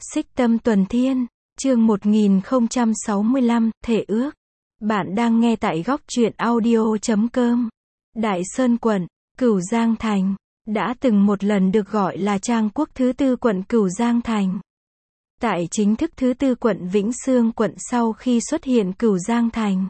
Xích Tâm Tuần Thiên, chương 1065, Thể ước. Bạn đang nghe tại góc truyện audio.com. Đại Sơn quận, Cửu Giang thành, đã từng một lần được gọi là Trang quốc thứ tư quận Cửu Giang thành. Tại chính thức thứ tư quận Vĩnh Xương quận sau khi xuất hiện Cửu Giang thành.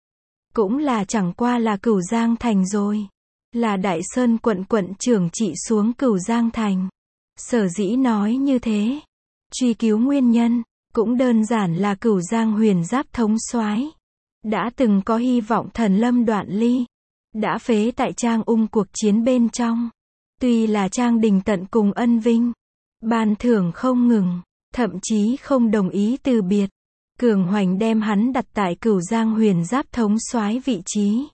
Cũng là chẳng qua là Cửu Giang thành rồi. Là Đại Sơn quận quận trưởng trị xuống Cửu Giang thành. Sở dĩ nói như thế, truy cứu nguyên nhân, cũng đơn giản là Cửu Giang huyền giáp thống soái đã từng có hy vọng thần lâm Đoạn Ly, đã phế tại Trang Ung cuộc chiến bên trong. Tuy là Trang Đình tận cùng ân vinh, ban thưởng không ngừng, thậm chí không đồng ý từ biệt. Cường Hoành đem hắn đặt tại Cửu Giang huyền giáp thống soái vị trí.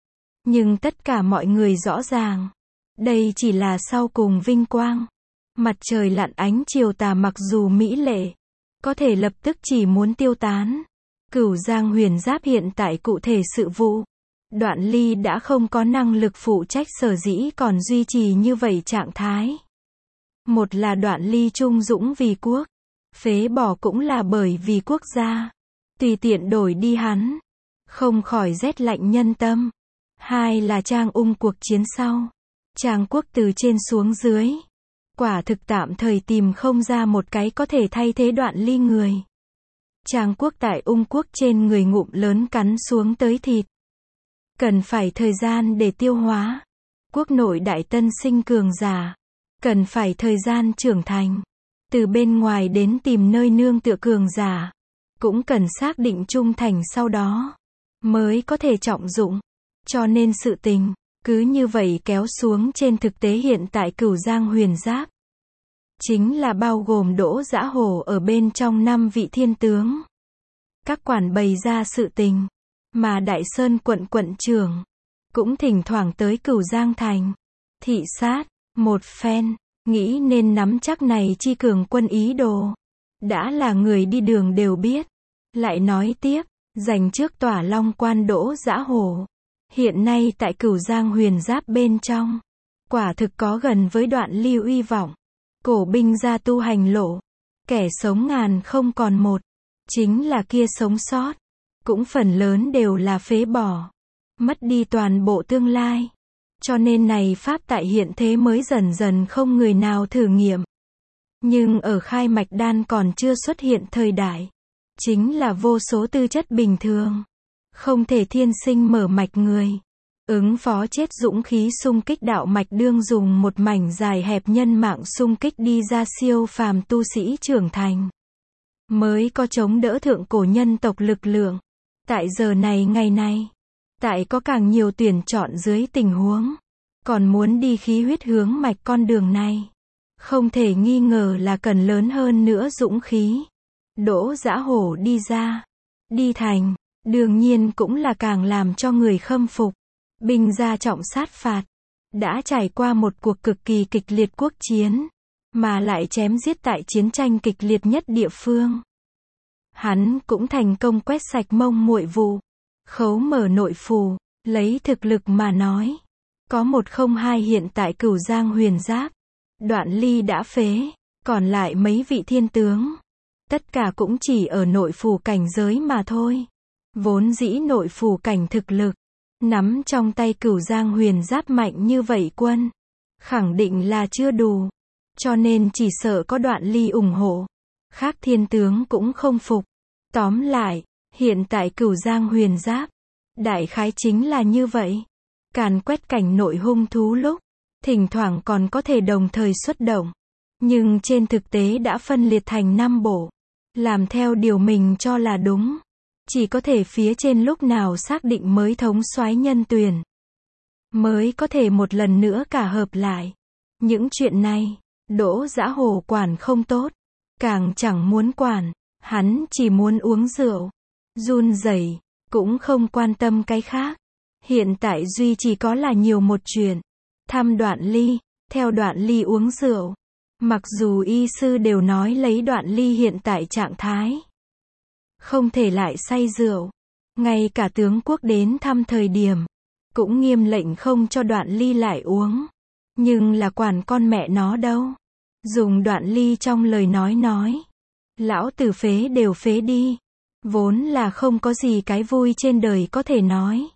Nhưng tất cả mọi người rõ ràng, đây chỉ là sau cùng vinh quang. Mặt trời lặn ánh chiều tà mặc dù mỹ lệ, có thể lập tức chỉ muốn tiêu tán. Cửu Giang huyền giáp hiện tại cụ thể sự vụ, Đoạn Ly đã không có năng lực phụ trách, sở dĩ còn duy trì như vậy trạng thái. Một là Đoạn Ly trung dũng vì quốc, phế bỏ cũng là bởi vì quốc gia, tùy tiện đổi đi hắn, không khỏi rét lạnh nhân tâm. Hai là Trang Ung cuộc chiến sau, Trang quốc từ trên xuống dưới, quả thực tạm thời tìm không ra một cái có thể thay thế Đoạn Ly người. Trang quốc tại Ung quốc trên người ngụm lớn cắn xuống tới thịt, cần phải thời gian để tiêu hóa. Quốc nội đại tân sinh cường giả, cần phải thời gian trưởng thành. Từ bên ngoài đến tìm nơi nương tựa cường giả, cũng cần xác định trung thành, sau đó mới có thể trọng dụng. Cho nên sự tình cứ như vậy kéo xuống. Trên thực tế hiện tại Cửu Giang huyền giáp chính là bao gồm Đỗ Dã Hổ ở bên trong 5 vị thiên tướng. Các quản bày ra sự tình, mà Đại Sơn quận quận trưởng cũng thỉnh thoảng tới Cửu Giang thành thị sát một phen, nghĩ nên nắm chắc này chi cường quân ý đồ. Đã là người đi đường đều biết. Lại nói tiếp, dành trước Tỏa Long quan Đỗ Dã Hổ, hiện nay tại Cửu Giang huyền giáp bên trong, quả thực có gần với Đoạn Ly uy vọng. Cổ binh ra tu hành lộ, kẻ sống ngàn không còn một, chính là kia sống sót, cũng phần lớn đều là phế bỏ, mất đi toàn bộ tương lai. Cho nên này pháp tại hiện thế mới dần dần không người nào thử nghiệm. Nhưng ở khai mạch đan còn chưa xuất hiện thời đại, chính là vô số tư chất bình thường, không thể thiên sinh mở mạch người, ứng phó chết dũng khí xung kích đạo mạch, đương dùng một mảnh dài hẹp nhân mạng xung kích đi ra siêu phàm tu sĩ trưởng thành, mới có chống đỡ thượng cổ nhân tộc lực lượng. Tại giờ này ngày này, tại có càng nhiều tuyển chọn dưới tình huống, còn muốn đi khí huyết hướng mạch con đường này, không thể nghi ngờ là cần lớn hơn nữa dũng khí. Đỗ Dã Hổ đi ra, đi thành, đương nhiên cũng là càng làm cho người khâm phục. Binh gia trọng sát phạt, đã trải qua một cuộc cực kỳ kịch liệt quốc chiến, mà lại chém giết tại chiến tranh kịch liệt nhất địa phương. Hắn cũng thành công quét sạch Mông Muội vụ, khấu mở nội phù. Lấy thực lực mà nói, có 102 hiện tại Cửu Giang huyền giáp, Đoạn Ly đã phế, còn lại mấy vị thiên tướng, tất cả cũng chỉ ở nội phù cảnh giới mà thôi. Vốn dĩ nội phù cảnh thực lực, nắm trong tay Cửu Giang huyền giáp mạnh như vậy quân, khẳng định là chưa đủ. Cho nên chỉ sợ có Đoạn Ly ủng hộ, khác thiên tướng cũng không phục. Tóm lại, hiện tại Cửu Giang huyền giáp, đại khái chính là như vậy. Càn quét cảnh nội hung thú lúc, thỉnh thoảng còn có thể đồng thời xuất động. Nhưng trên thực tế đã phân liệt thành 5 bộ, làm theo điều mình cho là đúng. Chỉ có thể phía trên lúc nào xác định mới thống soái nhân tuyển, mới có thể một lần nữa cả hợp lại. Những chuyện này, Đỗ Dã Hổ quản không tốt, càng chẳng muốn quản, hắn chỉ muốn uống rượu, run rẩy, cũng không quan tâm cái khác. Hiện tại duy chỉ có là nhiều một chuyện, thăm Đoạn Ly, theo Đoạn Ly uống rượu. Mặc dù y sư đều nói lấy Đoạn Ly hiện tại trạng thái, không thể lại say rượu. Ngay cả tướng quốc đến thăm thời điểm, cũng nghiêm lệnh không cho Đoạn Ly lại uống. Nhưng là quản con mẹ nó đâu. Dùng Đoạn Ly trong lời nói, Lão tử phế đều phế đi. Vốn là không có gì cái vui trên đời có thể nói.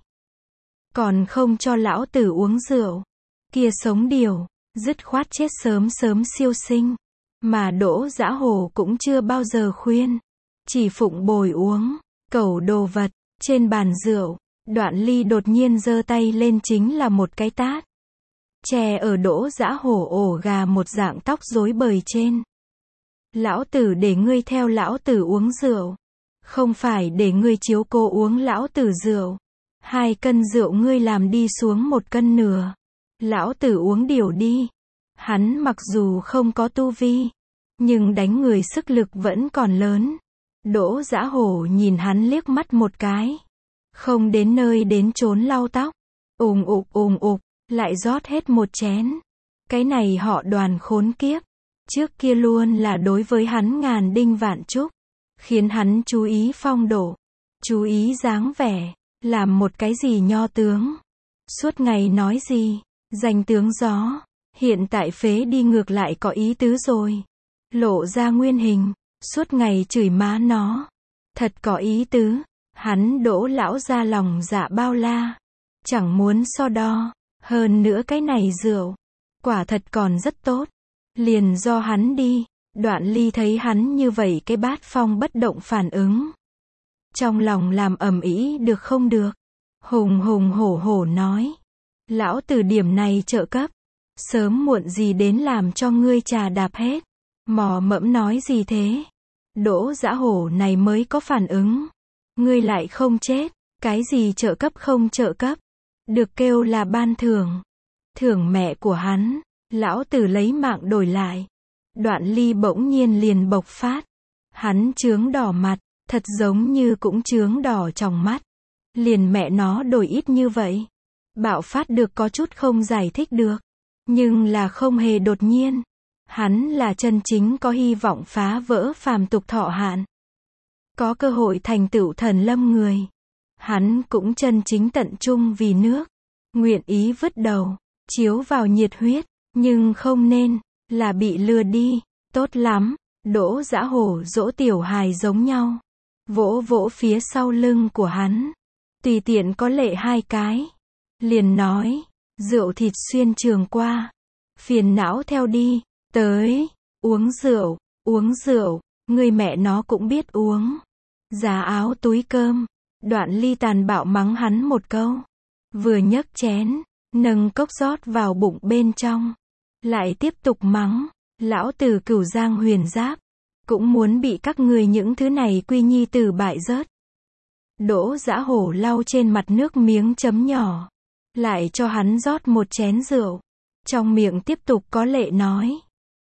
Còn không cho lão tử uống rượu. Kia sống điều, dứt khoát chết sớm sớm siêu sinh. Mà Đỗ Dã Hổ cũng chưa bao giờ khuyên. Chỉ phụng bồi uống, cẩu đồ vật, trên bàn rượu. Đoạn Ly đột nhiên giơ tay lên chính là một cái tát. Chè ở Đỗ Dã Hổ ổ gà một dạng tóc rối bời trên. Lão tử để ngươi theo lão tử uống rượu. Không phải để ngươi chiếu cô uống lão tử rượu. 2 cân rượu ngươi làm đi xuống 1 cân nửa. Lão tử uống điều đi. Hắn mặc dù không có tu vi, nhưng đánh người sức lực vẫn còn lớn. Đỗ Dã Hổ nhìn hắn liếc mắt một cái. Không đến nơi đến chốn lau tóc. Ùng ục, lại rót hết một chén. Cái này họ Đoàn khốn kiếp. Trước kia luôn là đối với hắn ngàn đinh vạn chúc. Khiến hắn chú ý phong độ. Chú ý dáng vẻ. Làm một cái gì nho tướng. Suốt ngày nói gì. Danh tướng gió. Hiện tại phế đi ngược lại có ý tứ rồi. Lộ ra nguyên hình. Suốt ngày chửi má nó. Thật có ý tứ. Hắn Đỗ lão ra lòng dạ bao la. Chẳng muốn so đo. Hơn nữa cái này rượu. Quả thật còn rất tốt. Liền do hắn đi. Đoạn Ly thấy hắn như vậy cái bát phong bất động phản ứng. Trong lòng làm ầm ĩ được không được. Hùng hổ nói. Lão tử điểm này trợ cấp. Sớm muộn gì đến làm cho ngươi trà đạp hết. Mò mẫm nói gì thế? Đỗ Dã Hổ này mới có phản ứng. Ngươi lại không chết. Cái gì trợ cấp không trợ cấp. Được kêu là ban thưởng. Thưởng mẹ của hắn. Lão tử lấy mạng đổi lại. Đoạn Ly bỗng nhiên liền bộc phát. Hắn chướng đỏ mặt. Thật giống như cũng chướng đỏ trong mắt. Liền mẹ nó đổi ít như vậy. Bạo phát được có chút không giải thích được. Nhưng là không hề đột nhiên. Hắn là chân chính có hy vọng phá vỡ phàm tục thọ hạn. Có cơ hội thành tựu thần lâm người. Hắn cũng chân chính tận trung vì nước. Nguyện ý vứt đầu. Chiếu vào nhiệt huyết. Nhưng không nên. Là bị lừa đi. Tốt lắm. Đỗ Dã Hổ dỗ tiểu hài giống nhau. Vỗ vỗ phía sau lưng của hắn. Tùy tiện có lệ 2 cái. Liền nói. Rượu thịt xuyên trường qua. Phiền não theo đi. Tới. Uống rượu. Người mẹ nó cũng biết uống. Giá áo túi cơm. Đoạn Ly tàn bạo mắng hắn một câu. Vừa nhấc chén. Nâng cốc rót vào bụng bên trong. Lại tiếp tục mắng. Lão tử Cửu Giang Huyền Giáp. Cũng muốn bị các người những thứ này quy nhi tử bại rớt. Đỗ Dã Hổ lau trên mặt nước miếng chấm nhỏ. Lại cho hắn rót một chén rượu. Trong miệng tiếp tục có lệ nói.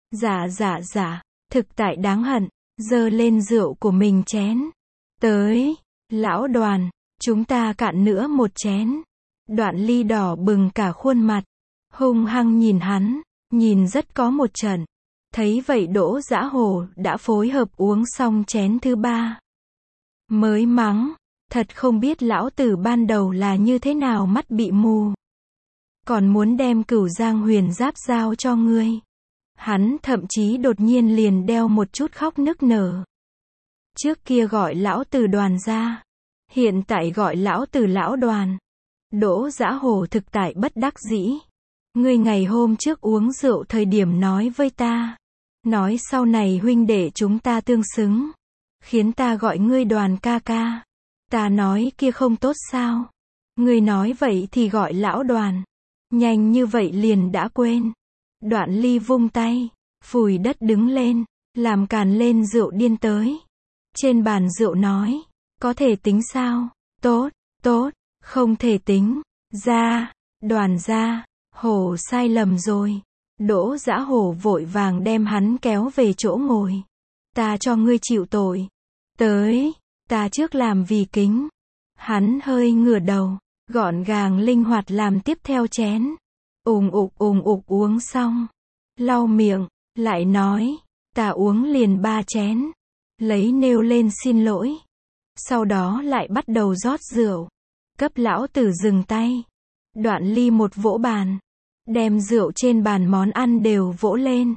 Dạ. Thực tại đáng hận. Giơ lên rượu của mình chén. Tới. Lão Đoàn. Chúng ta cạn nữa một chén. Đoạn Ly đỏ bừng cả khuôn mặt. Hung hăng nhìn hắn. Nhìn rất có một trận. Thấy vậy Đỗ Dã Hổ đã phối hợp uống xong chén thứ 3. Mới mắng. Thật không biết lão tử ban đầu là như thế nào mắt bị mù. Còn muốn đem Cửu Giang Huyền Giáp giao cho ngươi. Hắn thậm chí đột nhiên liền đeo một chút khóc nức nở. Trước kia gọi lão tử Đoàn ra. Hiện tại gọi lão tử lão Đoàn. Đỗ Dã Hổ thực tại bất đắc dĩ. Ngươi ngày hôm trước uống rượu thời điểm nói với ta. Nói sau này huynh đệ chúng ta tương xứng. Khiến ta gọi ngươi Đoàn ca ca. Ta nói kia không tốt sao? Ngươi nói vậy thì gọi lão Đoàn. Nhanh như vậy liền đã quên. Đoạn Ly vung tay. Phủi đất đứng lên. Làm càn lên rượu điên tới. Trên bàn rượu nói. Có thể tính sao? Tốt. Không thể tính. Ra. Đoàn ra. Hổ sai lầm rồi. Đỗ Dã Hổ vội vàng đem hắn kéo về chỗ ngồi. Ta cho ngươi chịu tội. Tới. Ta trước làm vì kính. Hắn hơi ngửa đầu. Gọn gàng linh hoạt làm tiếp theo chén. Ùng ục uống xong. Lau miệng. Lại nói. Ta uống liền 3 chén. Lấy nêu lên xin lỗi. Sau đó lại bắt đầu rót rượu. Cấp lão tử dừng tay. Đoạn Ly một vỗ bàn. Đem rượu trên bàn món ăn đều vỗ lên.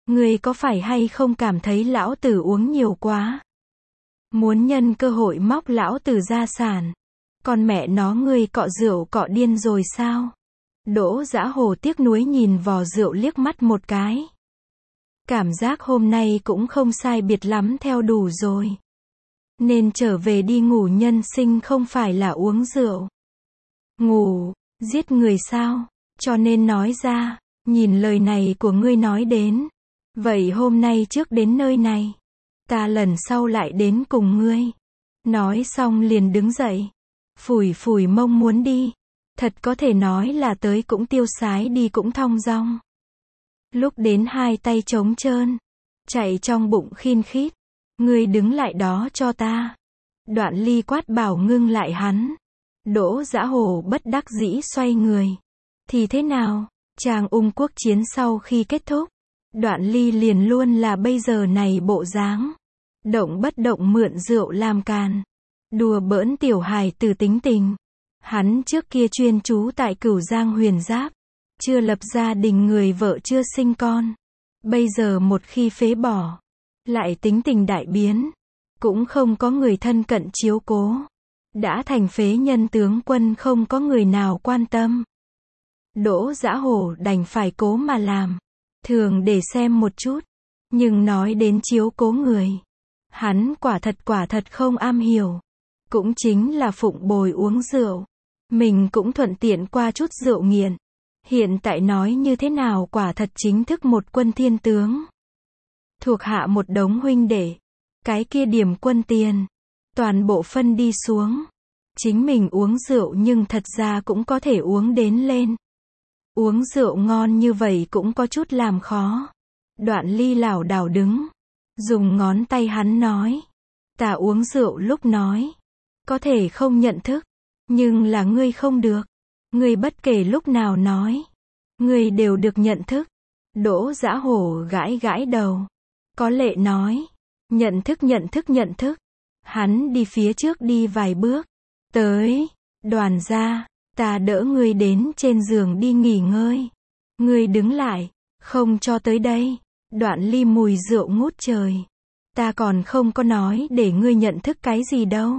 Ngươi có phải hay không cảm thấy lão tử uống nhiều quá? Muốn nhân cơ hội móc lão tử gia sản. Con mẹ nó ngươi cọ rượu cọ điên rồi sao? Đỗ Dã Hồ tiếc nuối nhìn vò rượu liếc mắt một cái. Cảm giác hôm nay cũng không sai biệt lắm theo đủ rồi. Nên trở về đi ngủ, nhân sinh không phải là uống rượu. Ngủ, giết người sao? Cho nên nói ra, nhìn lời này của ngươi nói đến. Vậy hôm nay trước đến nơi này. Ta lần sau lại đến cùng ngươi. Nói xong liền đứng dậy. Phủi phủi mông muốn đi. Thật có thể nói là tới cũng tiêu sái đi cũng thong dong. Lúc đến hai tay trống trơn. Chạy trong bụng khin khít. Ngươi đứng lại đó cho ta. Đoạn Ly quát bảo ngưng lại hắn. Đỗ Dã Hồ bất đắc dĩ xoay người. Thì thế nào? Chàng Ung quốc chiến sau khi kết thúc. Đoạn Ly liền luôn là bây giờ này bộ dáng. Động bất động mượn rượu làm càn. Đùa bỡn tiểu hài tử tính tình. Hắn trước kia chuyên trú tại Cửu Giang Huyền Giáp. Chưa lập gia đình, người vợ chưa sinh con. Bây giờ một khi phế bỏ. Lại tính tình đại biến. Cũng không có người thân cận chiếu cố. Đã thành phế nhân tướng quân, không có người nào quan tâm. Đỗ Dã Hồ đành phải cố mà làm. Thường để xem một chút. Nhưng nói đến chiếu cố người. Hắn quả thật không am hiểu. Cũng chính là phụng bồi uống rượu. Mình cũng thuận tiện qua chút rượu nghiện. Hiện tại nói như thế nào quả thật chính thức một quân thiên tướng. Thuộc hạ một đống huynh đệ. Cái kia điểm quân tiền. Toàn bộ phân đi xuống. Chính mình uống rượu nhưng thật ra cũng có thể uống đến lên. Uống rượu ngon như vậy cũng có chút làm khó. Đoạn Ly lảo đảo đứng. Dùng ngón tay hắn nói. Ta uống rượu lúc nói. Có thể không nhận thức. Nhưng là ngươi không được. Ngươi bất kể lúc nào nói. Ngươi đều được nhận thức. Đỗ Dã Hồ gãi gãi đầu. Có lệ nói. Nhận thức. Hắn đi phía trước đi vài bước. Tới. Đoàn gia. Ta đỡ ngươi đến trên giường đi nghỉ ngơi. Ngươi đứng lại. Không cho tới đây. Đoạn Ly mùi rượu ngút trời. Ta còn không có nói để ngươi nhận thức cái gì đâu.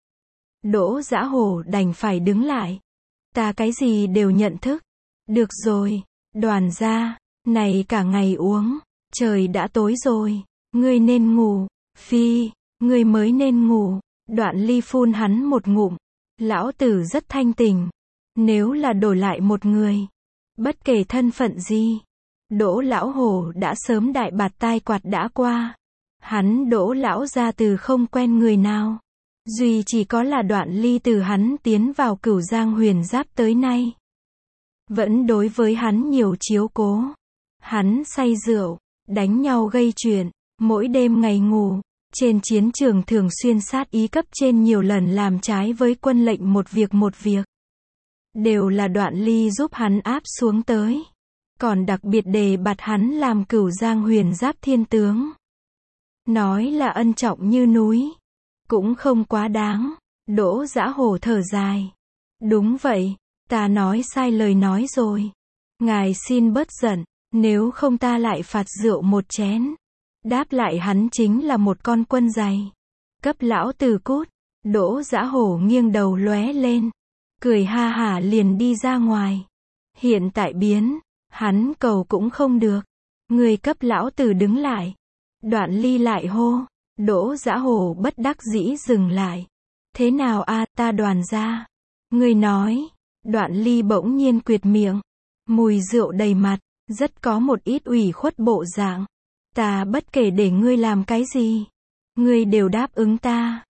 Đỗ Dã Hồ đành phải đứng lại. Ta cái gì đều nhận thức. Được rồi. Đoàn gia. Này cả ngày uống. Trời đã tối rồi. Ngươi nên ngủ. Phi. Ngươi mới nên ngủ. Đoạn Ly phun hắn một ngụm. Lão tử rất thanh tỉnh. Nếu là đổi lại một người. Bất kể thân phận gì. Đỗ lão hồ đã sớm đại bạt tai quạt đã qua. Hắn Đỗ lão gia từ không quen người nào. Duy chỉ có là Đoạn Ly từ hắn tiến vào Cửu Giang Huyền Giáp tới nay. Vẫn đối với hắn nhiều chiếu cố. Hắn say rượu, đánh nhau gây chuyện, mỗi đêm ngày ngủ. Trên chiến trường thường xuyên sát ý cấp trên, nhiều lần làm trái với quân lệnh một việc. Đều là Đoạn Ly giúp hắn áp xuống tới. Còn đặc biệt đề bạt hắn làm Cửu Giang Huyền Giáp thiên tướng. Nói là ân trọng như núi. Cũng không quá đáng. Đỗ Dã Hồ thở dài. Đúng vậy, ta nói sai lời nói rồi. Ngài xin bớt giận, nếu không ta lại phạt rượu một chén. Đáp lại hắn chính là một con quân giày. Cấp lão tử cút. Đỗ Dã Hồ nghiêng đầu lóe lên. Cười ha hả liền đi ra ngoài. Hiện tại biến. Hắn cầu cũng không được. Người cấp lão tử đứng lại. Đoạn Ly lại hô. Đỗ Dã Hồ bất đắc dĩ dừng lại. Thế nào a, ta Đoàn gia. Người nói. Đoạn Ly bỗng nhiên quyệt miệng. Mùi rượu đầy mặt. Rất có một ít ủy khuất bộ dạng. Ta bất kể để ngươi làm cái gì. Ngươi đều đáp ứng ta.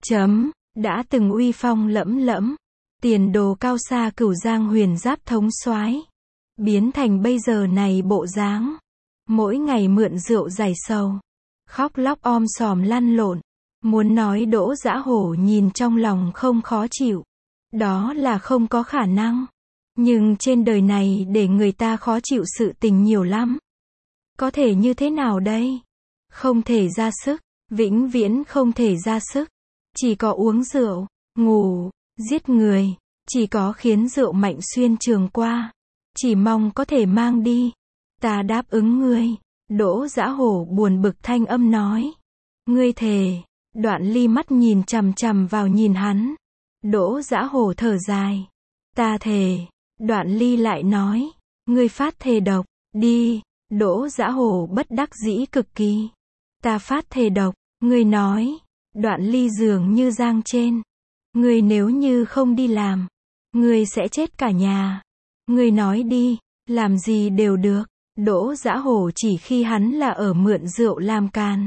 Đã từng uy phong lẫm lẫm. Tiền đồ cao xa Cửu Giang Huyền Giáp thống soái. Biến thành bây giờ này bộ dáng. Mỗi ngày mượn rượu giải sầu. Khóc lóc om sòm lăn lộn. Muốn nói Đỗ Dã Hồ nhìn trong lòng không khó chịu. Đó là không có khả năng. Nhưng trên đời này để người ta khó chịu sự tình nhiều lắm. Có thể như thế nào đây? Không thể ra sức. Vĩnh viễn không thể ra sức. Chỉ có uống rượu, ngủ, giết người. Chỉ có khiến rượu mạnh xuyên trường qua. Chỉ mong có thể mang đi. Ta đáp ứng ngươi. Đỗ Dã Hổ buồn bực thanh âm nói. Ngươi thề. Đoạn Ly mắt nhìn chằm chằm vào nhìn hắn. Đỗ Dã Hổ thở dài. Ta thề. Đoạn Ly lại nói. Ngươi phát thề độc, đi. Đỗ Dã Hổ bất đắc dĩ cực kỳ. Ta phát thề độc, ngươi nói. Đoạn Ly dường như giang trên. Ngươi nếu như không đi làm, ngươi sẽ chết cả nhà. Ngươi nói đi, làm gì đều được. Đỗ Dã Hổ chỉ khi hắn là ở mượn rượu làm càn.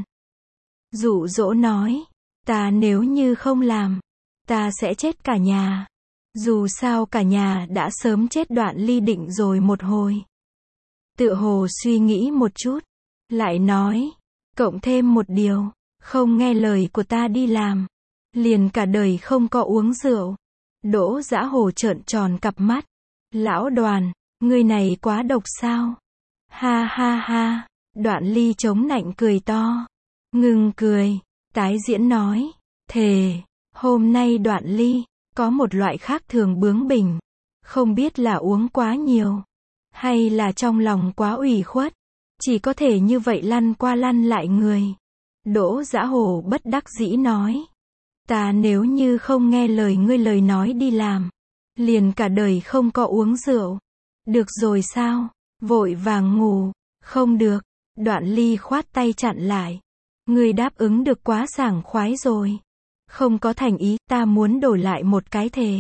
Dụ dỗ nói, ta nếu như không làm, ta sẽ chết cả nhà. Dù sao cả nhà đã sớm chết. Đoạn Ly định rồi một hồi. Tựa hồ suy nghĩ một chút, lại nói, cộng thêm một điều, không nghe lời của ta đi làm, liền cả đời không có uống rượu. Đỗ Dã Hổ trợn tròn cặp mắt. Lão Đoàn, ngươi này quá độc sao? Ha ha ha. Đoạn Ly chống nạnh cười to. Ngừng cười, tái diễn nói, thề, hôm nay Đoạn Ly có một loại khác thường bướng bỉnh, không biết là uống quá nhiều, hay là trong lòng quá ủy khuất, chỉ có thể như vậy lăn qua lăn lại người. Đỗ Dã Hổ bất đắc dĩ nói, ta nếu như không nghe lời ngươi lời nói đi làm, liền cả đời không có uống rượu. Được rồi sao? Vội vàng ngủ. Không được. Đoạn Ly khoát tay chặn lại. Ngươi đáp ứng được quá sảng khoái rồi. Không có thành ý, ta muốn đổi lại một cái thề.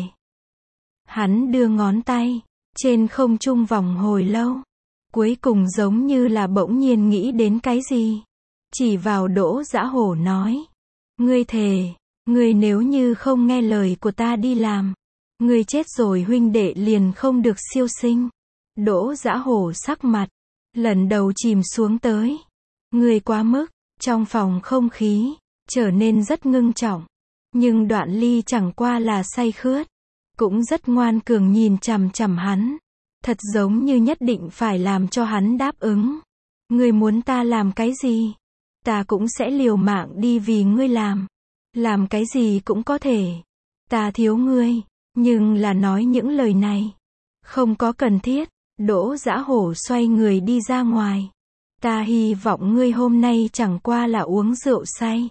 Hắn đưa ngón tay trên không trung vòng hồi lâu. Cuối cùng giống như là bỗng nhiên nghĩ đến cái gì. Chỉ vào Đỗ Dã Hổ nói. Ngươi thề, ngươi nếu như không nghe lời của ta đi làm, ngươi chết rồi huynh đệ liền không được siêu sinh. Đỗ Dã Hổ sắc mặt lần đầu chìm xuống tới. Ngươi quá mức. Trong phòng không khí trở nên rất ngưng trọng. Nhưng Đoạn Ly chẳng qua là say khướt, cũng rất ngoan cường nhìn chằm chằm hắn, thật giống như nhất định phải làm cho hắn đáp ứng. Ngươi muốn ta làm cái gì, ta cũng sẽ liều mạng đi vì ngươi làm cái gì cũng có thể. Ta thiếu ngươi, nhưng là nói những lời này không có cần thiết. Đỗ Dã Hổ xoay người đi ra ngoài. Ta hy vọng ngươi hôm nay chẳng qua là uống rượu say.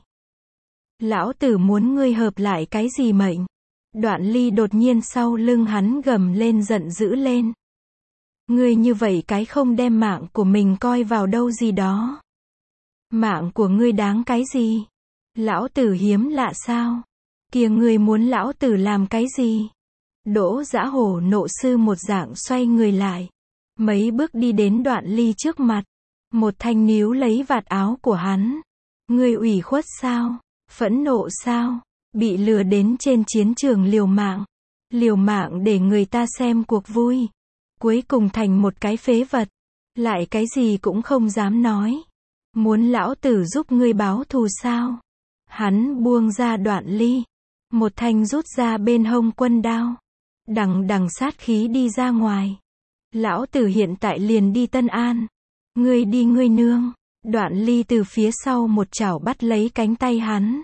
Lão tử muốn ngươi hợp lại cái gì mệnh? Đoạn Ly đột nhiên sau lưng hắn gầm lên giận dữ lên. Ngươi như vậy cái không đem mạng của mình coi vào đâu gì đó. Mạng của ngươi đáng cái gì? Lão tử hiếm lạ sao? Kìa ngươi muốn lão tử làm cái gì? Đỗ Dã Hổ nộ sư một dạng xoay người lại. Mấy bước đi đến Đoạn Ly trước mặt. Một thanh níu lấy vạt áo của hắn. Ngươi ủy khuất sao? Phẫn nộ sao? Bị lừa đến trên chiến trường liều mạng. Liều mạng để người ta xem cuộc vui. Cuối cùng thành một cái phế vật. Lại cái gì cũng không dám nói. Muốn lão tử giúp ngươi báo thù sao? Hắn buông ra Đoạn Ly. Một thanh rút ra bên hông quân đao. Đằng đằng sát khí đi ra ngoài. Lão tử hiện tại liền đi Tân An. Ngươi đi ngươi nương. Đoạn Ly từ phía sau một chảo bắt lấy cánh tay hắn.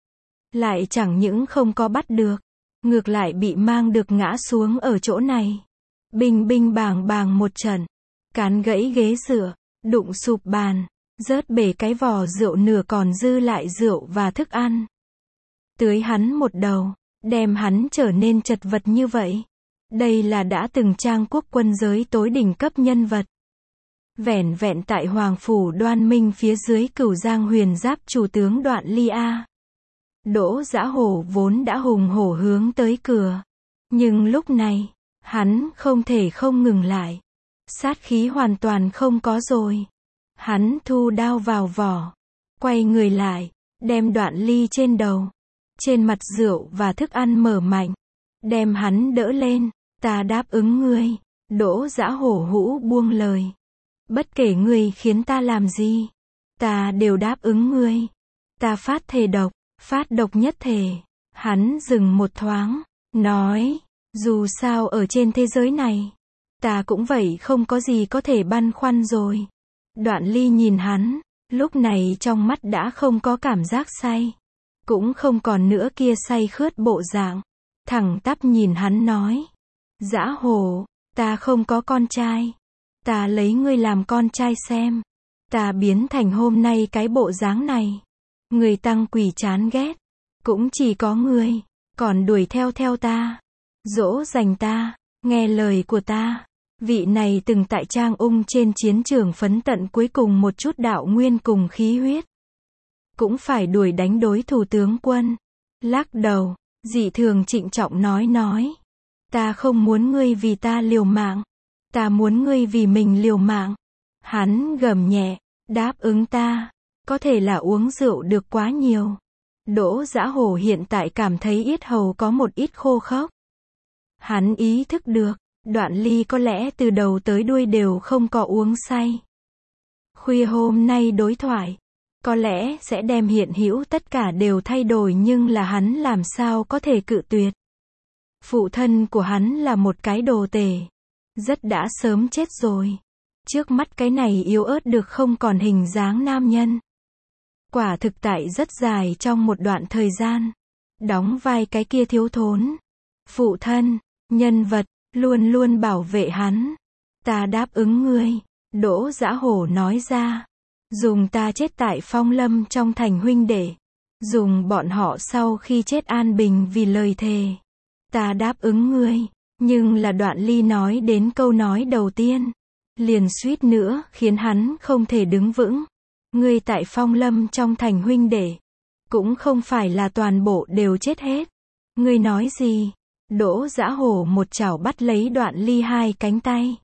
Lại chẳng những không có bắt được, ngược lại bị mang được ngã xuống ở chỗ này. Binh binh bàng bàng một trận. Cán gãy ghế dựa, đụng sụp bàn, rớt bể cái vò rượu nửa còn dư lại rượu và thức ăn. Tưới hắn một đầu, đem hắn trở nên chật vật như vậy. Đây là đã từng trang quốc quân giới tối đỉnh cấp nhân vật. Vẻn vẹn tại Hoàng Phủ Đoan Minh phía dưới Cửu Giang Huyền Giáp chủ tướng Đoạn Ly A. Đỗ Dã Hổ vốn đã hùng hổ hướng tới cửa. Nhưng lúc này, hắn không thể không ngừng lại. Sát khí hoàn toàn không có rồi. Hắn thu đao vào vỏ. Quay người lại, đem Đoạn Ly trên đầu. Trên mặt rượu và thức ăn mở mạnh. Đem hắn đỡ lên. Ta đáp ứng ngươi. Đỗ Dã Hổ hũ buông lời. Bất kể ngươi khiến ta làm gì, ta đều đáp ứng ngươi. Ta phát thề độc, phát độc nhất thể. Hắn dừng một thoáng, nói, dù sao ở trên thế giới này, ta cũng vậy không có gì có thể băn khoăn rồi. Đoạn Ly nhìn hắn, lúc này trong mắt đã không có cảm giác say. Cũng không còn nữa kia say khướt bộ dạng. Thẳng tắp nhìn hắn nói, Dã Hổ, ta không có con trai. Ta lấy ngươi làm con trai xem. ta biến thành hôm nay cái bộ dáng này. Người tăng quỷ chán ghét. Cũng chỉ có ngươi. Còn đuổi theo ta. Dỗ dành ta. Nghe lời của ta. Vị này từng tại Trang Ung trên chiến trường phấn tận cuối cùng một chút đạo nguyên cùng khí huyết. Cũng phải đuổi đánh đối thủ tướng quân. Lắc đầu. Dị thường trịnh trọng nói. Ta không muốn ngươi vì ta liều mạng. Ta muốn ngươi vì mình liều mạng. Hắn gầm nhẹ. Đáp ứng ta. Có thể là uống rượu được quá nhiều. Đỗ Dã Hổ hiện tại cảm thấy yết hầu có một ít khô khốc. Hắn ý thức được. Đoạn Ly có lẽ từ đầu tới đuôi đều không có uống say. Khuya hôm nay đối thoại. Có lẽ sẽ đem hiện hữu tất cả đều thay đổi nhưng là hắn làm sao có thể cự tuyệt. Phụ thân của hắn là một cái đồ tể. Rất đã sớm chết rồi. Trước mắt cái này yếu ớt được không còn hình dáng nam nhân. Quả thực tại rất dài trong một đoạn thời gian. Đóng vai cái kia thiếu thốn. Phụ thân, nhân vật, luôn luôn bảo vệ hắn. Ta đáp ứng ngươi. Đỗ Dã Hổ nói ra. Dùng ta chết tại Phong Lâm trong thành huynh đệ. Dùng bọn họ sau khi chết an bình vì lời thề. Ta đáp ứng ngươi. Nhưng là Đoạn Ly nói đến câu nói đầu tiên. Liền suýt nữa khiến hắn không thể đứng vững. Ngươi tại Phong Lâm trong thành huynh đệ. Cũng không phải là toàn bộ đều chết hết. Ngươi nói gì? Đỗ Dã Hổ một chảo bắt lấy Đoạn Ly hai cánh tay.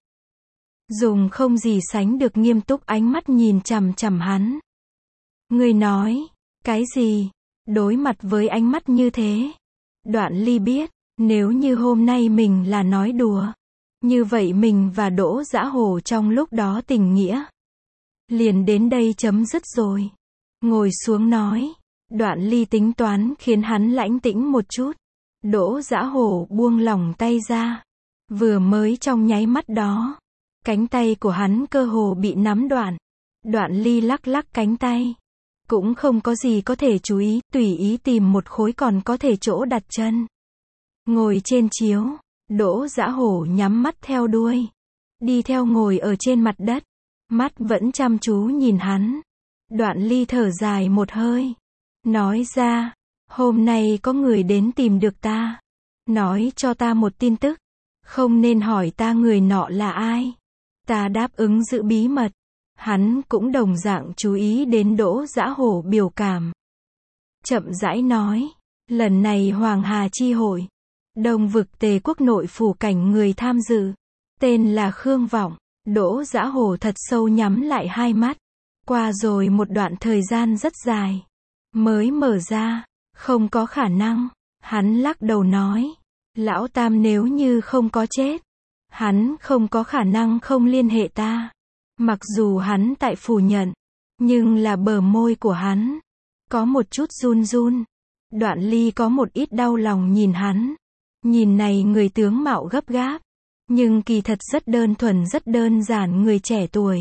Dùng không gì sánh được nghiêm túc ánh mắt nhìn chằm chằm hắn. Ngươi nói, cái gì? Đối mặt với ánh mắt như thế. Đoạn Ly biết, nếu như hôm nay mình là nói đùa. Như vậy mình và Đỗ Dã Hổ trong lúc đó tình nghĩa. Liền đến đây chấm dứt rồi. Ngồi xuống nói. Đoạn Ly tính toán khiến hắn lãnh tĩnh một chút. Đỗ Dã Hổ buông lỏng tay ra. Vừa mới trong nháy mắt đó. Cánh tay của hắn cơ hồ bị nắm đoạn. Đoạn Ly lắc lắc cánh tay. Cũng không có gì có thể chú ý, tùy ý tìm một khối còn có thể chỗ đặt chân. Ngồi trên chiếu, Đỗ Dã Hổ nhắm mắt theo đuôi. Đi theo ngồi ở trên mặt đất. Mắt vẫn chăm chú nhìn hắn. Đoạn Ly thở dài một hơi. Nói ra, hôm nay có người đến tìm được ta. Nói cho ta một tin tức. Không nên hỏi ta người nọ là ai. Ta đáp ứng giữ bí mật. Hắn cũng đồng dạng chú ý đến Đỗ Dã Hổ biểu cảm. Chậm rãi nói. Lần này Hoàng Hà chi hội. Đông vực Tề quốc nội phủ cảnh người tham dự. Tên là Khương Vọng. Đỗ Dã Hổ thật sâu nhắm lại hai mắt. Qua rồi một đoạn thời gian rất dài. Mới mở ra. Không có khả năng. Hắn lắc đầu nói. Lão Tam nếu như không có chết. Hắn không có khả năng không liên hệ ta. Mặc dù hắn tại phủ nhận. Nhưng là bờ môi của hắn. Có một chút run run. Đoạn Ly có một ít đau lòng nhìn hắn. Nhìn này người tướng mạo gấp gáp. Nhưng kỳ thật rất đơn thuần rất đơn giản người trẻ tuổi.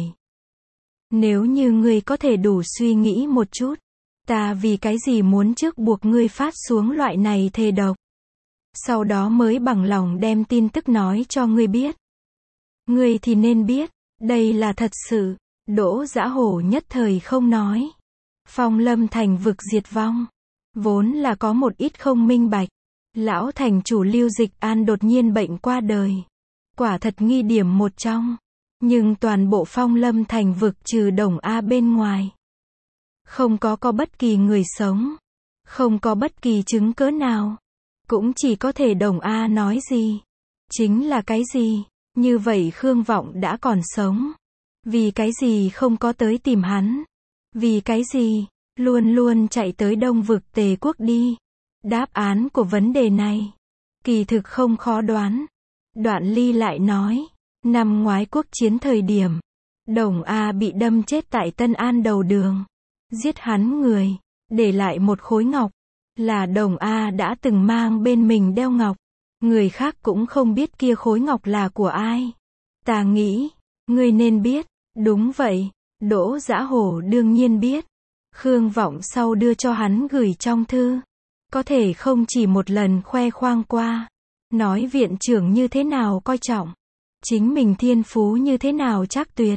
Nếu như ngươi có thể đủ suy nghĩ một chút. Ta vì cái gì muốn trước buộc ngươi phát xuống loại này thề độc. Sau đó mới bằng lòng đem tin tức nói cho ngươi biết. Ngươi thì nên biết. Đây là thật sự. Đỗ Dã Hổ nhất thời không nói. Phong Lâm thành vực diệt vong. Vốn là có một ít không minh bạch. Lão thành chủ Lưu Dịch An đột nhiên bệnh qua đời. Quả thật nghi điểm một trong. Nhưng toàn bộ Phong Lâm thành vực trừ Đồng A bên ngoài. Không có bất kỳ người sống. Không có bất kỳ chứng cớ nào. Cũng chỉ có thể Đồng A nói gì. Chính là cái gì? Như vậy Khương Vọng đã còn sống. Vì cái gì không có tới tìm hắn? Vì cái gì? Luôn luôn chạy tới Đông vực Tề quốc đi. Đáp án của vấn đề này. Kỳ thực không khó đoán. Đoạn Ly lại nói. Năm ngoái quốc chiến thời điểm. Đồng A bị đâm chết tại Tân An đầu đường. Giết hắn người. Để lại một khối ngọc. Là Đồng A đã từng mang bên mình đeo ngọc. Người khác cũng không biết kia khối ngọc là của ai. Ta nghĩ. Ngươi nên biết. Đúng vậy. Đỗ Dã Hổ đương nhiên biết. Khương Vọng sau đưa cho hắn gửi trong thư. Có thể không chỉ một lần khoe khoang qua. Nói viện trưởng như thế nào coi trọng. Chính mình thiên phú như thế nào chắc tuyệt.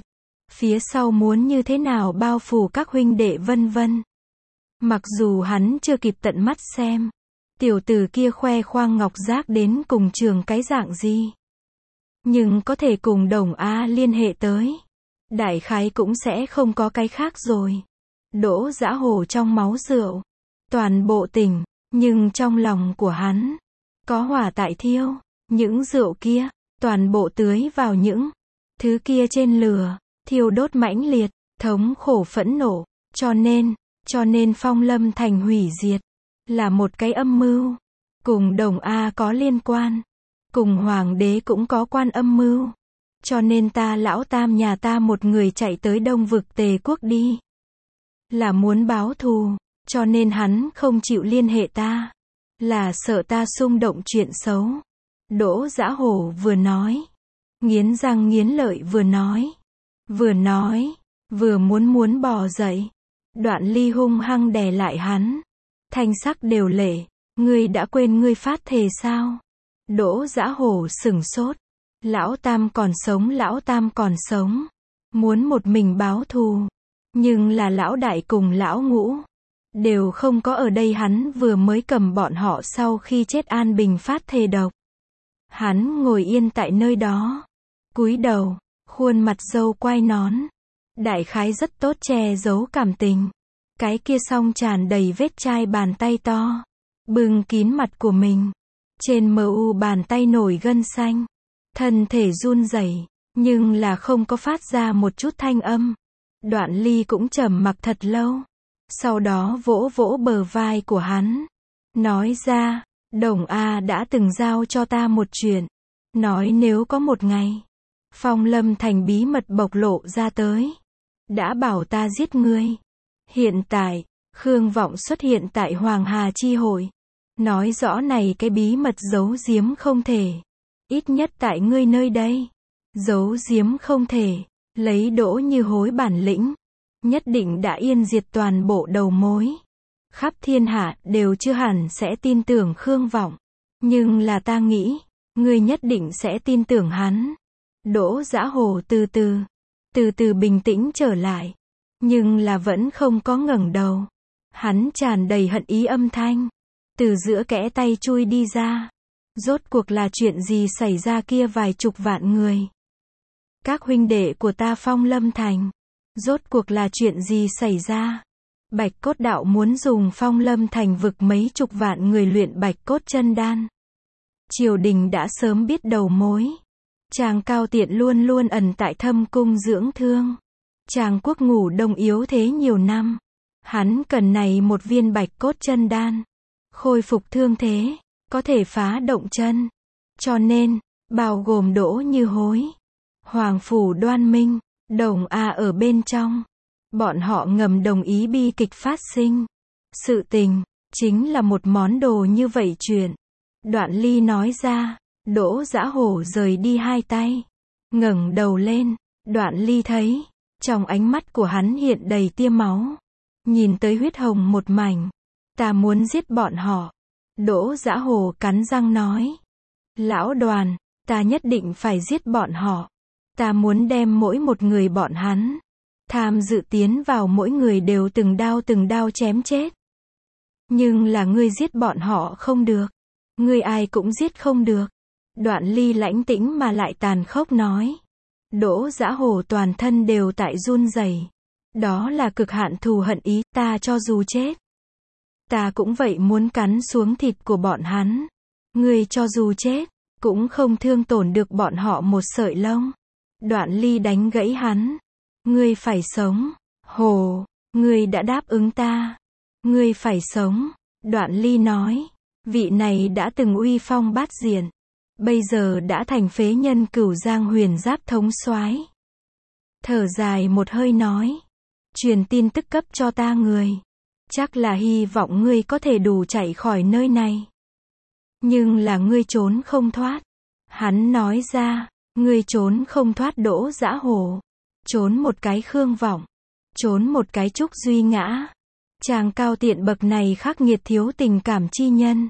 phía sau muốn như thế nào bao phủ các huynh đệ vân vân. Mặc dù hắn chưa kịp tận mắt xem, tiểu tử kia khoe khoang ngọc giác đến cùng trường cái dạng gì. Nhưng có thể cùng Đồng A liên hệ tới. Đại khái cũng sẽ không có cái khác rồi. Đỗ Dã Hồ trong máu rượu. Toàn bộ tỉnh, nhưng trong lòng của hắn, có hỏa tại thiêu. Những rượu kia, toàn bộ tưới vào những thứ kia trên lửa, thiêu đốt mãnh liệt, thống khổ phẫn nộ. Cho nên Phong Lâm Thành hủy diệt, là một cái âm mưu. Cùng Đồng A có liên quan. Cùng Hoàng đế cũng có quan âm mưu. Cho nên ta lão tam nhà ta một người chạy tới Đông vực Tề quốc đi. Là muốn báo thù, cho nên hắn không chịu liên hệ ta. Là sợ ta xung động chuyện xấu. Đỗ Dã Hổ vừa nói. Nghiến răng nghiến lợi vừa nói. Vừa muốn bò dậy. Đoạn Ly hung hăng đè lại hắn. Thanh sắc đều lệ. Ngươi đã quên ngươi phát thề sao? Đỗ Dã Hổ sửng sốt. Lão tam còn sống. Muốn một mình báo thù. Nhưng là lão đại cùng lão ngũ. Đều không có ở đây, hắn vừa mới cầm bọn họ sau khi chết an bình phát thề độc. Hắn ngồi yên tại nơi đó. Cúi đầu, khuôn mặt râu quai nón. Đại khái rất tốt che giấu cảm tình. Cái kia song tràn đầy vết chai bàn tay to. Bưng kín mặt của mình. Trên mu bàn tay nổi gân xanh. Thân thể run rẩy, nhưng là không có phát ra một chút thanh âm. Đoạn Ly cũng trầm mặc thật lâu. Sau đó vỗ vỗ bờ vai của hắn. Nói ra, Đồng A đã từng giao cho ta một chuyện. Nói nếu có một ngày, Phong Lâm Thành bí mật bộc lộ ra tới. Đã bảo ta giết ngươi. Hiện tại, Khương Vọng xuất hiện tại Hoàng Hà Chi Hội. Nói rõ này cái bí mật giấu giếm không thể. Ít nhất tại ngươi nơi đây. Giấu giếm không thể. Lấy Đỗ Như Hối bản lĩnh. Nhất định đã yên diệt toàn bộ đầu mối. Khắp thiên hạ đều chưa hẳn sẽ tin tưởng Khương Vọng. Nhưng là ta nghĩ, ngươi nhất định sẽ tin tưởng hắn. Đỗ Dã Hồ từ từ bình tĩnh trở lại. Nhưng là vẫn không có ngẩng đầu. Hắn tràn đầy hận ý âm thanh. Từ giữa kẽ tay chui đi ra. Rốt cuộc là chuyện gì xảy ra kia vài chục vạn người. Các huynh đệ của ta Phong Lâm Thành. Rốt cuộc là chuyện gì xảy ra. Bạch Cốt Đạo muốn dùng Phong Lâm Thành vực mấy chục vạn người luyện Bạch Cốt Chân Đan. Triều đình đã sớm biết đầu mối. Tràng Cao Tiện luôn luôn ẩn tại Thâm Cung dưỡng thương. Tràng Quốc Ngủ Đông yếu thế nhiều năm. Hắn cần này một viên Bạch Cốt Chân Đan. Khôi phục thương thế. Có thể phá động chân. Cho nên, bao gồm Đỗ Như Hối. Hoàng Phủ Đoan Minh. Đồng A ở bên trong. Bọn họ ngầm đồng ý bi kịch phát sinh. Sự tình, chính là một món đồ như vậy chuyện. Đoạn Ly nói ra. Đỗ Dã Hổ rời đi hai tay. Ngẩng đầu lên. Đoạn Ly thấy. Trong ánh mắt của hắn hiện đầy tia máu. Nhìn tới huyết hồng một mảnh. Ta muốn giết bọn họ. Đỗ Dã Hổ cắn răng nói. Lão Đoàn, ta nhất định phải giết bọn họ. Ta muốn đem mỗi một người bọn hắn. Tham dự tiến vào mỗi người đều từng đao chém chết. Nhưng là ngươi giết bọn họ không được. Ngươi ai cũng giết không được. Đoạn Ly lãnh tĩnh mà lại tàn khốc nói. Đỗ Dã Hổ toàn thân đều tại run rẩy. Đó là cực hạn thù hận ý, ta cho dù chết. Ta cũng vậy muốn cắn xuống thịt của bọn hắn. Ngươi cho dù chết, cũng không thương tổn được bọn họ một sợi lông. Đoạn Ly đánh gãy hắn. Ngươi phải sống. Hồ, ngươi đã đáp ứng ta. Ngươi phải sống. Đoạn Ly nói. Vị này đã từng uy phong bát diện. Bây giờ đã thành phế nhân Cửu Giang Huyền Giáp thống soái. Thở dài một hơi nói. Truyền tin tức cấp cho ta người. Chắc là hy vọng ngươi có thể đủ chạy khỏi nơi này. Nhưng là ngươi trốn không thoát. Hắn nói ra. Ngươi trốn không thoát Đỗ Dã Hổ. Trốn một cái Khương Vọng. Trốn một cái Trúc Duy Ngã. Chàng Cao Tiện bậc này khắc nghiệt thiếu tình cảm chi nhân.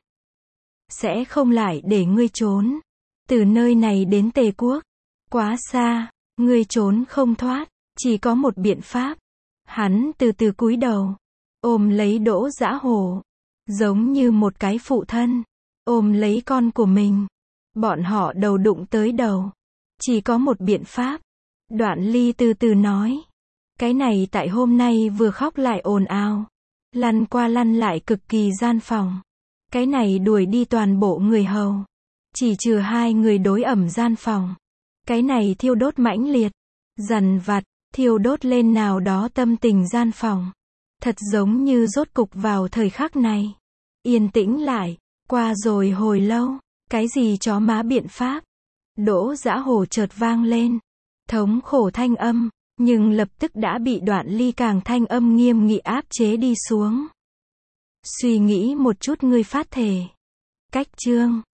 Sẽ không lại để ngươi trốn. Từ nơi này đến Tề Quốc. Quá xa. Ngươi trốn không thoát. Chỉ có một biện pháp. Hắn từ từ cúi đầu, ôm lấy Đỗ Dã Hổ, giống như một cái phụ thân, ôm lấy con của mình. Bọn họ đầu đụng tới đầu. Chỉ có một biện pháp. Đoạn Ly từ từ nói. Cái này tại hôm nay vừa khóc lại ồn ào, lăn qua lăn lại cực kỳ gian phòng. Cái này đuổi đi toàn bộ người hầu. Chỉ trừ 2 người đối ẩm gian phòng. Cái này thiêu đốt mãnh liệt, dằn vặt, thiêu đốt lên nào đó tâm tình gian phòng. Thật giống như rốt cục vào thời khắc này. Yên tĩnh lại, qua rồi hồi lâu, cái gì chó má biện pháp. Đỗ Dã Hổ chợt vang lên. Thống khổ thanh âm, nhưng lập tức đã bị Đoạn Ly càng thanh âm nghiêm nghị áp chế đi xuống. Suy nghĩ một chút ngươi phát thể. Cách chương